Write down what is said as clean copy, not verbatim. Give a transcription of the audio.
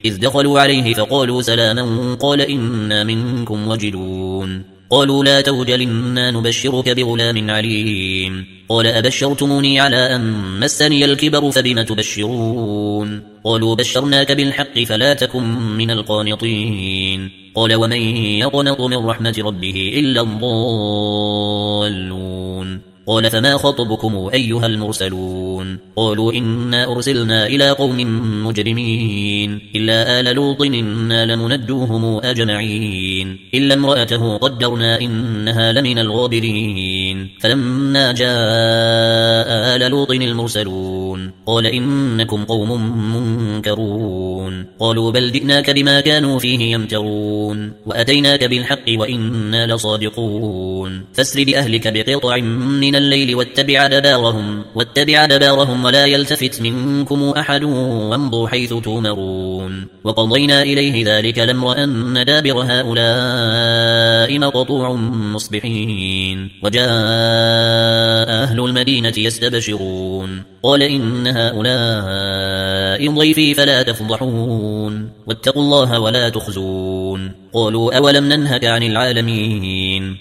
إذ دخلوا عليه فقالوا سلاما قال إنا منكم وجلون قالوا لا توجل إنا نبشرك بغلام عليم قال أبشرتموني على أن مسني الكبر فبم تبشرون قالوا بشرناك بالحق فلا تكن من القانطين قال ومن يقنط من رحمة ربه إلا الضالون قال فما خطبكم أيها المرسلون قالوا إنا أرسلنا إلى قوم مجرمين إلا آل لوط إنا لمنجوهم أجمعين إلا امرأته قدرنا إنها لمن الغابرين فلما جاء آل لوط المرسلون قال إنكم قوم منكرون قالوا بل جئناك بما كانوا فيه يمترون وأتيناك بالحق وإنا لصادقون فاسر بأهلك بقطع من الليل واتبع دبارهم ولا يلتفت منكم أحد وامضوا حيث تؤمرون وقضينا إليه ذلك الأمر أن دابر هؤلاء مقطوع مصبحين وجاء أهل المدينة يستبشرون قال إن هؤلاء ضيفي فلا تفضحون واتقوا الله ولا تخزون قالوا أولم ننهك عن العالمين